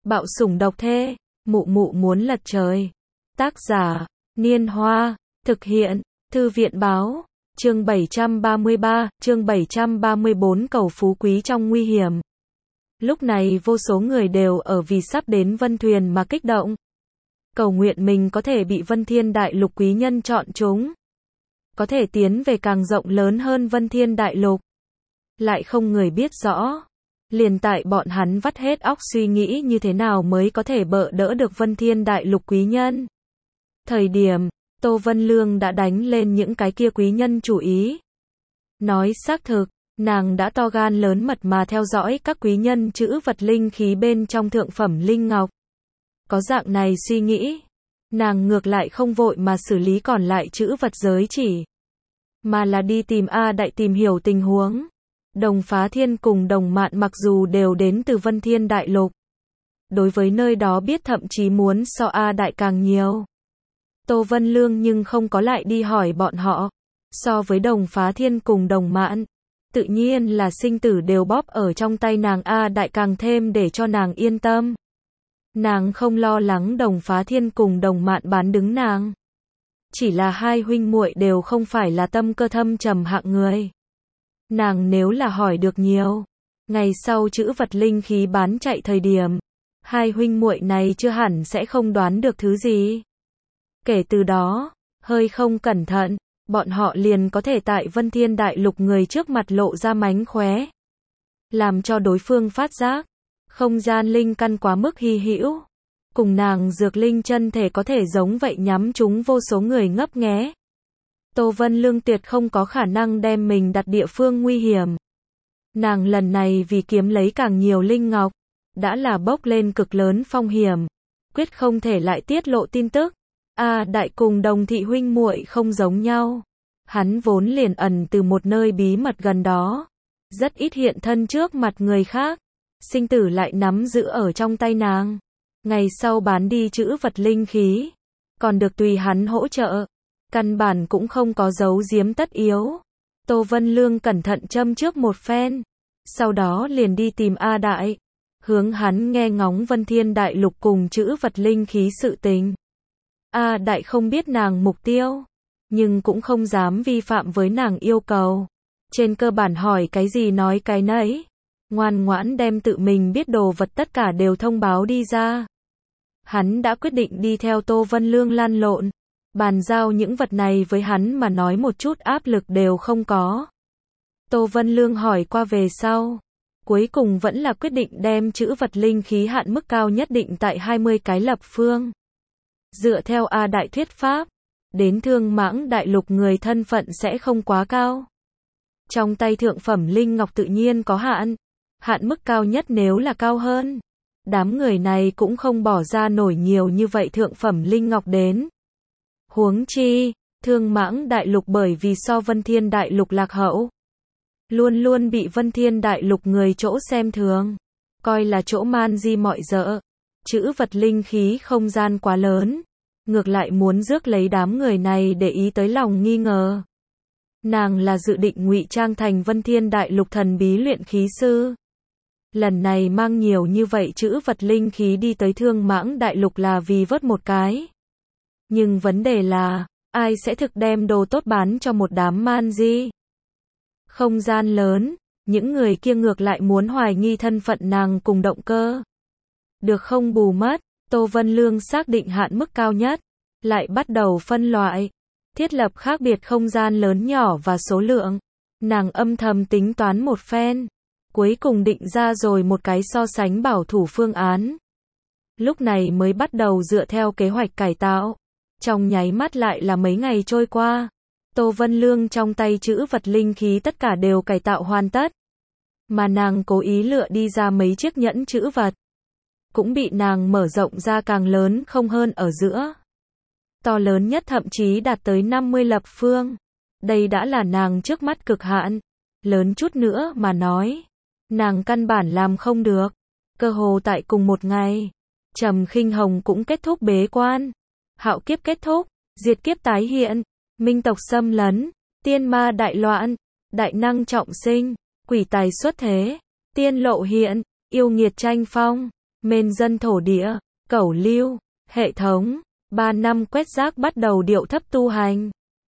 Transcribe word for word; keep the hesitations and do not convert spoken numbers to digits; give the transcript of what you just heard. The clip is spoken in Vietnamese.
Bạo sủng độc thê, mụ mụ muốn lật trời. Tác giả, Niên Hoa, thực hiện, Thư viện báo, chương bảy trăm ba mươi ba, chương bảy trăm ba mươi bốn cầu phú quý trong nguy hiểm. Lúc này vô số người đều ở vì sắp đến Vân Thuyền mà kích động. Cầu nguyện mình có thể bị Vân Thiên Đại Lục quý nhân chọn chúng. Có thể tiến về càng rộng lớn hơn Vân Thiên Đại Lục. Lại không người biết rõ. Liền tại bọn hắn vắt hết óc suy nghĩ như thế nào mới có thể bợ đỡ được Vân Thiên Đại Lục quý nhân. Thời điểm, Tô Vân Lương đã đánh lên những cái kia quý nhân chủ ý. Nói xác thực, nàng đã to gan lớn mật mà theo dõi các quý nhân chữ vật linh khí bên trong thượng phẩm linh ngọc. Có dạng này suy nghĩ, nàng ngược lại không vội mà xử lý còn lại chữ vật giới chỉ, mà là đi tìm A Đại tìm hiểu tình huống. Đồng Phá Thiên cùng Đồng Mạn mặc dù đều đến từ Vân Thiên Đại Lục, đối với nơi đó biết thậm chí muốn so A Đại càng nhiều. Tô Vân Lương nhưng không có lại đi hỏi bọn họ. So với Đồng Phá Thiên cùng Đồng Mạn, tự nhiên là sinh tử đều bóp ở trong tay nàng A Đại càng thêm để cho nàng yên tâm. Nàng không lo lắng Đồng Phá Thiên cùng Đồng Mạn bán đứng nàng. Chỉ là hai huynh muội đều không phải là tâm cơ thâm trầm hạng người. Nàng nếu là hỏi được nhiều, ngày sau chữ vật linh khí bán chạy thời điểm, hai huynh muội này chưa hẳn sẽ không đoán được thứ gì. Kể từ đó, hơi không cẩn thận, bọn họ liền có thể tại Vân Thiên Đại Lục người trước mặt lộ ra mánh khóe, làm cho đối phương phát giác, không gian linh căn quá mức hy hữu, cùng nàng dược linh chân thể có thể giống vậy nhắm chúng vô số người ngấp nghé. Tô Vân Lương tuyệt không có khả năng đem mình đặt địa phương nguy hiểm. Nàng lần này vì kiếm lấy càng nhiều linh ngọc, đã là bốc lên cực lớn phong hiểm, quyết không thể lại tiết lộ tin tức. A Đại cùng Đồng thị huynh muội không giống nhau. Hắn vốn liền ẩn từ một nơi bí mật gần đó, rất ít hiện thân trước mặt người khác, sinh tử lại nắm giữ ở trong tay nàng. Ngày sau bán đi chữ vật linh khí, còn được tùy hắn hỗ trợ, căn bản cũng không có giấu giếm tất yếu. Tô Vân Lương cẩn thận châm trước một phen, sau đó liền đi tìm A Đại, hướng hắn nghe ngóng Vân Thiên Đại Lục cùng chữ vật linh khí sự tình. A Đại không biết nàng mục tiêu, nhưng cũng không dám vi phạm với nàng yêu cầu. Trên cơ bản hỏi cái gì nói cái nấy, ngoan ngoãn đem tự mình biết đồ vật tất cả đều thông báo đi ra. Hắn đã quyết định đi theo Tô Vân Lương lăn lộn, bàn giao những vật này với hắn mà nói một chút áp lực đều không có. Tô Vân Lương hỏi qua về sau, cuối cùng vẫn là quyết định đem chữ vật linh khí hạn mức cao nhất định tại hai mươi cái lập phương. Dựa theo A Đại thuyết pháp, đến Thương Mãng Đại Lục người thân phận sẽ không quá cao. Trong tay thượng phẩm linh ngọc tự nhiên có hạn, hạn mức cao nhất nếu là cao hơn, đám người này cũng không bỏ ra nổi nhiều như vậy thượng phẩm linh ngọc đến. Huống chi, Thương Mãng Đại Lục bởi vì so Vân Thiên Đại Lục lạc hậu, luôn luôn bị Vân Thiên Đại Lục người chỗ xem thường, coi là chỗ man di mọi dợ. Chữ vật linh khí không gian quá lớn, ngược lại muốn rước lấy đám người này để ý tới lòng nghi ngờ. Nàng là dự định ngụy trang thành Vân Thiên Đại Lục thần bí luyện khí sư. Lần này mang nhiều như vậy chữ vật linh khí đi tới Thương Mãng Đại Lục là vì vớt một cái. Nhưng vấn đề là, ai sẽ thực đem đồ tốt bán cho một đám man di? Không gian lớn, những người kia ngược lại muốn hoài nghi thân phận nàng cùng động cơ. Được không bù mất, Tô Vân Lương xác định hạn mức cao nhất, lại bắt đầu phân loại, thiết lập khác biệt không gian lớn nhỏ và số lượng. Nàng âm thầm tính toán một phen, cuối cùng định ra rồi một cái so sánh bảo thủ phương án. Lúc này mới bắt đầu dựa theo kế hoạch cải tạo. Trong nháy mắt lại là mấy ngày trôi qua, Tô Vân Lương trong tay chữ vật linh khí tất cả đều cải tạo hoàn tất. Mà nàng cố ý lựa đi ra mấy chiếc nhẫn chữ vật, cũng bị nàng mở rộng ra càng lớn không hơn ở giữa. To lớn nhất thậm chí đạt tới năm mươi lập phương. Đây đã là nàng trước mắt cực hạn. Lớn chút nữa mà nói, nàng căn bản làm không được. Cơ hồ tại cùng một ngày, Trầm Khinh Hồng cũng kết thúc bế quan. Hạo kiếp kết thúc, diệt kiếp tái hiện, minh tộc xâm lấn, tiên ma đại loạn, đại năng trọng sinh, quỷ tài xuất thế, tiên lộ hiện, yêu nghiệt tranh phong. Mên dân thổ địa, Cẩu Lưu, hệ thống, ba năm quét rác bắt đầu điệu thấp tu hành.